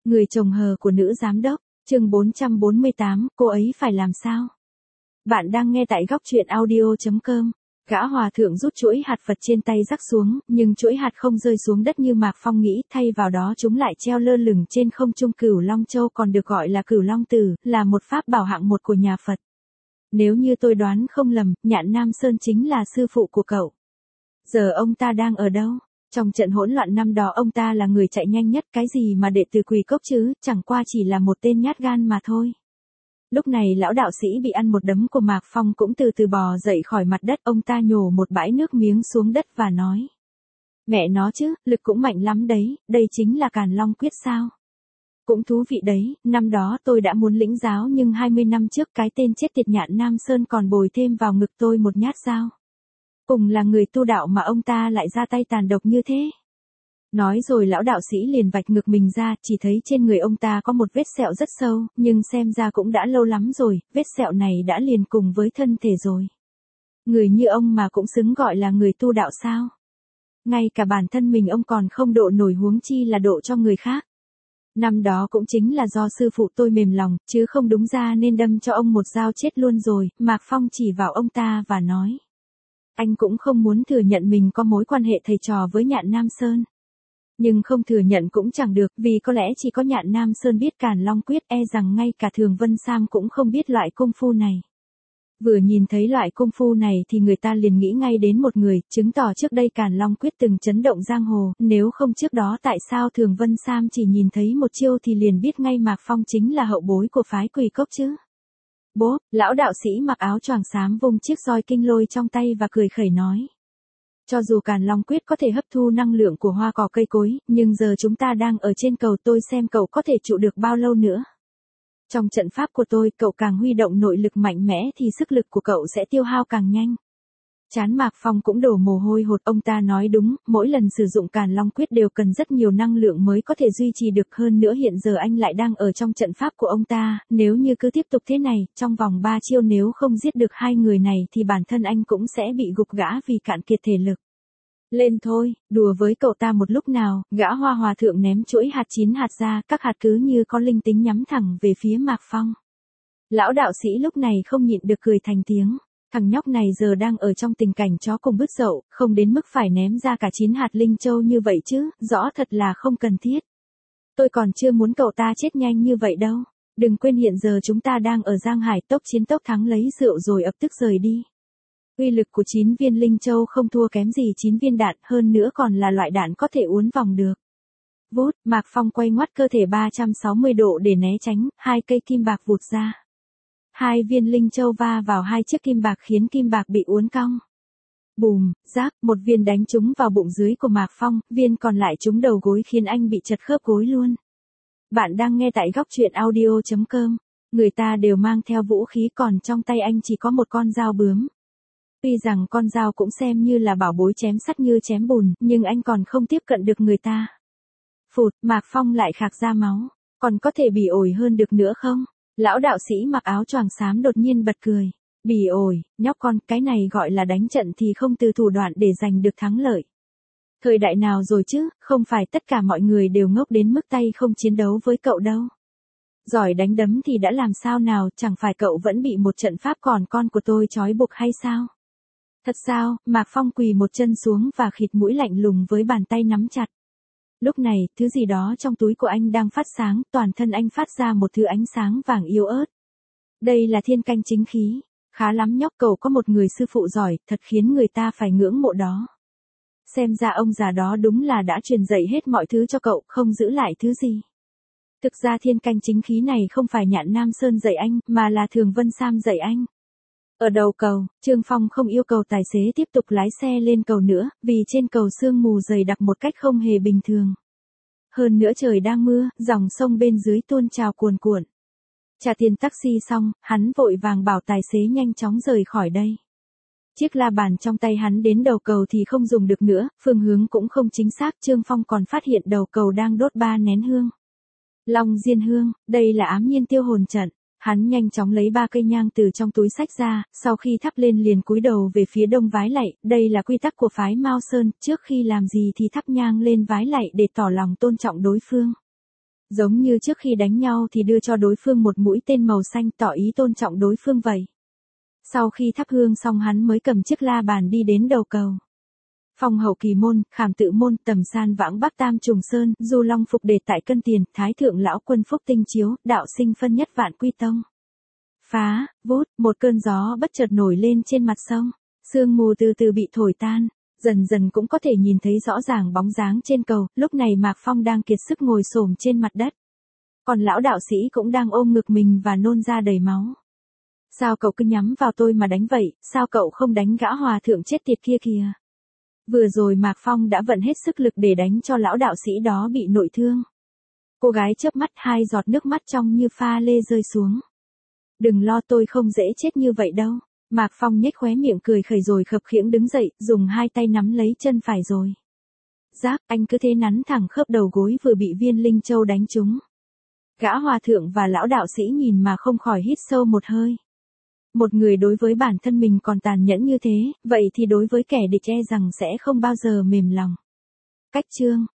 Người chồng hờ của nữ giám đốc, chương 448, cô ấy phải làm sao? Bạn đang nghe tại góc truyện audio.com. Gã hòa thượng rút chuỗi hạt Phật trên tay rắc xuống, nhưng chuỗi hạt không rơi xuống đất như Mạc Phong nghĩ, thay vào đó chúng lại treo lơ lửng trên không trung. Cửu Long Châu còn được gọi là Cửu Long Tử, là một pháp bảo hạng một của nhà Phật. Nếu như tôi đoán không lầm, Nhạn Nam Sơn chính là sư phụ của cậu. Giờ ông ta đang ở đâu? Trong trận hỗn loạn năm đó ông ta là người chạy nhanh nhất, cái gì mà đệ tử Quỳ Cốc chứ, chẳng qua chỉ là một tên nhát gan mà thôi. Lúc này lão đạo sĩ bị ăn một đấm của Mạc Phong cũng từ từ bò dậy khỏi mặt đất, ông ta nhổ một bãi nước miếng xuống đất và nói. Mẹ nó chứ, lực cũng mạnh lắm đấy, đây chính là Càn Long Quyết sao? Cũng thú vị đấy, năm đó tôi đã muốn lĩnh giáo nhưng 20 năm trước cái tên chết tiệt Nhạn Nam Sơn còn bồi thêm vào ngực tôi một nhát dao. Cùng là người tu đạo mà ông ta lại ra tay tàn độc như thế. Nói rồi lão đạo sĩ liền vạch ngực mình ra, chỉ thấy trên người ông ta có một vết sẹo rất sâu, nhưng xem ra cũng đã lâu lắm rồi, vết sẹo này đã liền cùng với thân thể rồi. Người như ông mà cũng xứng gọi là người tu đạo sao? Ngay cả bản thân mình ông còn không độ nổi, huống chi là độ cho người khác. Năm đó cũng chính là do sư phụ tôi mềm lòng, chứ không đúng ra nên đâm cho ông một dao chết luôn rồi. Mạc Phong chỉ vào ông ta và nói. Anh cũng không muốn thừa nhận mình có mối quan hệ thầy trò với Nhạn Nam Sơn. Nhưng không thừa nhận cũng chẳng được, vì có lẽ chỉ có Nhạn Nam Sơn biết Càn Long Quyết, e rằng ngay cả Thường Vân Sam cũng không biết loại công phu này. Vừa nhìn thấy loại công phu này thì người ta liền nghĩ ngay đến một người, chứng tỏ trước đây Càn Long Quyết từng chấn động giang hồ, nếu không trước đó tại sao Thường Vân Sam chỉ nhìn thấy một chiêu thì liền biết ngay Mạc Phong chính là hậu bối của phái Quỳ Cốc chứ. Bố, lão đạo sĩ mặc áo choàng xám vung chiếc roi kinh lôi trong tay và cười khẩy nói. Cho dù Càn Long Quyết có thể hấp thu năng lượng của hoa cỏ cây cối, nhưng giờ chúng ta đang ở trên cầu, tôi xem cậu có thể trụ được bao lâu nữa. Trong trận pháp của tôi, cậu càng huy động nội lực mạnh mẽ thì sức lực của cậu sẽ tiêu hao càng nhanh. Trán Mạc Phong cũng đổ mồ hôi hột, ông ta nói đúng, mỗi lần sử dụng Càn Long Quyết đều cần rất nhiều năng lượng mới có thể duy trì được, hơn nữa hiện giờ anh lại đang ở trong trận pháp của ông ta, nếu như cứ tiếp tục thế này, trong vòng 3 chiêu nếu không giết được hai người này thì bản thân anh cũng sẽ bị gục ngã vì cạn kiệt thể lực. Lên thôi, đùa với cậu ta một lúc nào, gã hoa hòa thượng ném chuỗi hạt 9 hạt ra, các hạt cứ như có linh tính nhắm thẳng về phía Mạc Phong. Lão đạo sĩ lúc này không nhịn được cười thành tiếng. Thằng nhóc này giờ đang ở trong tình cảnh chó cùng bứt dậu, không đến mức phải ném ra cả 9 hạt linh châu như vậy chứ, rõ thật là không cần thiết. Tôi còn chưa muốn cậu ta chết nhanh như vậy đâu. Đừng quên hiện giờ chúng ta đang ở Giang Hải, tốc chiến tốc thắng, lấy rượu rồi ập tức rời đi. Uy lực của 9 viên linh châu không thua kém gì 9 viên đạn, hơn nữa còn là loại đạn có thể uốn vòng được. Vút, Mạc Phong quay ngoắt cơ thể 360 độ để né tránh, hai cây kim bạc vụt ra. Hai viên linh châu va vào hai chiếc kim bạc khiến kim bạc bị uốn cong. Bùm, rác, một viên đánh trúng vào bụng dưới của Mạc Phong, viên còn lại trúng đầu gối khiến anh bị chật khớp gối luôn. Bạn đang nghe tại góc truyện audio.com. Người ta đều mang theo vũ khí, còn trong tay anh chỉ có một con dao bướm. Tuy rằng con dao cũng xem như là bảo bối chém sắt như chém bùn, nhưng anh còn không tiếp cận được người ta. Phụt, Mạc Phong lại khạc ra máu. Còn có thể bỉ ổi hơn được nữa không? Lão đạo sĩ mặc áo choàng xám đột nhiên bật cười. Bỉ ổi, nhóc con, cái này gọi là đánh trận thì không từ thủ đoạn để giành được thắng lợi. Thời đại nào rồi chứ, không phải tất cả mọi người đều ngốc đến mức tay không chiến đấu với cậu đâu. Giỏi đánh đấm thì đã làm sao nào, chẳng phải cậu vẫn bị một trận pháp còn con của tôi trói buộc hay sao? Thật sao? Mạc Phong quỳ một chân xuống và khịt mũi lạnh lùng với bàn tay nắm chặt. Lúc này, thứ gì đó trong túi của anh đang phát sáng, toàn thân anh phát ra một thứ ánh sáng vàng yếu ớt. Đây là thiên canh chính khí. Khá lắm nhóc, cậu có một người sư phụ giỏi, thật khiến người ta phải ngưỡng mộ đó. Xem ra ông già đó đúng là đã truyền dạy hết mọi thứ cho cậu, không giữ lại thứ gì. Thực ra thiên canh chính khí này không phải Nhạn Nam Sơn dạy anh, mà là Thường Vân Sam dạy anh. Ở đầu cầu, Trương Phong không yêu cầu tài xế tiếp tục lái xe lên cầu nữa, vì trên cầu sương mù dày đặc một cách không hề bình thường. Hơn nữa trời đang mưa, dòng sông bên dưới tuôn trào cuồn cuộn. Trả tiền taxi xong, hắn vội vàng bảo tài xế nhanh chóng rời khỏi đây. Chiếc la bàn trong tay hắn đến đầu cầu thì không dùng được nữa, phương hướng cũng không chính xác, Trương Phong còn phát hiện đầu cầu đang đốt 3 nén hương. Long diên hương, đây là ám nhiên tiêu hồn trận. Hắn nhanh chóng lấy 3 cây nhang từ trong túi xách ra, sau khi thắp lên liền cúi đầu về phía đông vái lạy, đây là quy tắc của phái Mao Sơn, trước khi làm gì thì thắp nhang lên vái lạy để tỏ lòng tôn trọng đối phương. Giống như trước khi đánh nhau thì đưa cho đối phương một mũi tên màu xanh tỏ ý tôn trọng đối phương vậy. Sau khi thắp hương xong hắn mới cầm chiếc la bàn đi đến đầu cầu. Phong hậu kỳ môn, khảm tự môn, tầm san vãng bắc tam trùng sơn, du long phục đề tại cân tiền, thái thượng lão quân phúc tinh chiếu, đạo sinh phân nhất vạn quy tông. Phá, vút, một cơn gió bất chợt nổi lên trên mặt sông. Sương mù từ từ bị thổi tan, dần dần cũng có thể nhìn thấy rõ ràng bóng dáng trên cầu, lúc này Mạc Phong đang kiệt sức ngồi xổm trên mặt đất. Còn lão đạo sĩ cũng đang ôm ngực mình và nôn ra đầy máu. Sao cậu cứ nhắm vào tôi mà đánh vậy, sao cậu không đánh gã hòa thượng chết tiệt kia kìa. Vừa rồi Mạc Phong đã vận hết sức lực để đánh cho lão đạo sĩ đó bị nội thương. Cô gái chớp mắt, hai giọt nước mắt trong như pha lê rơi xuống. Đừng lo, tôi không dễ chết như vậy đâu. Mạc Phong nhếch khóe miệng cười khẩy rồi khập khiễng đứng dậy, dùng hai tay nắm lấy chân phải rồi. Giác, anh cứ thế nắn thẳng khớp đầu gối vừa bị viên linh châu đánh trúng. Gã hòa thượng và lão đạo sĩ nhìn mà không khỏi hít sâu một hơi. Một người đối với bản thân mình còn tàn nhẫn như thế, vậy thì đối với kẻ địch e rằng sẽ không bao giờ mềm lòng. Cách chương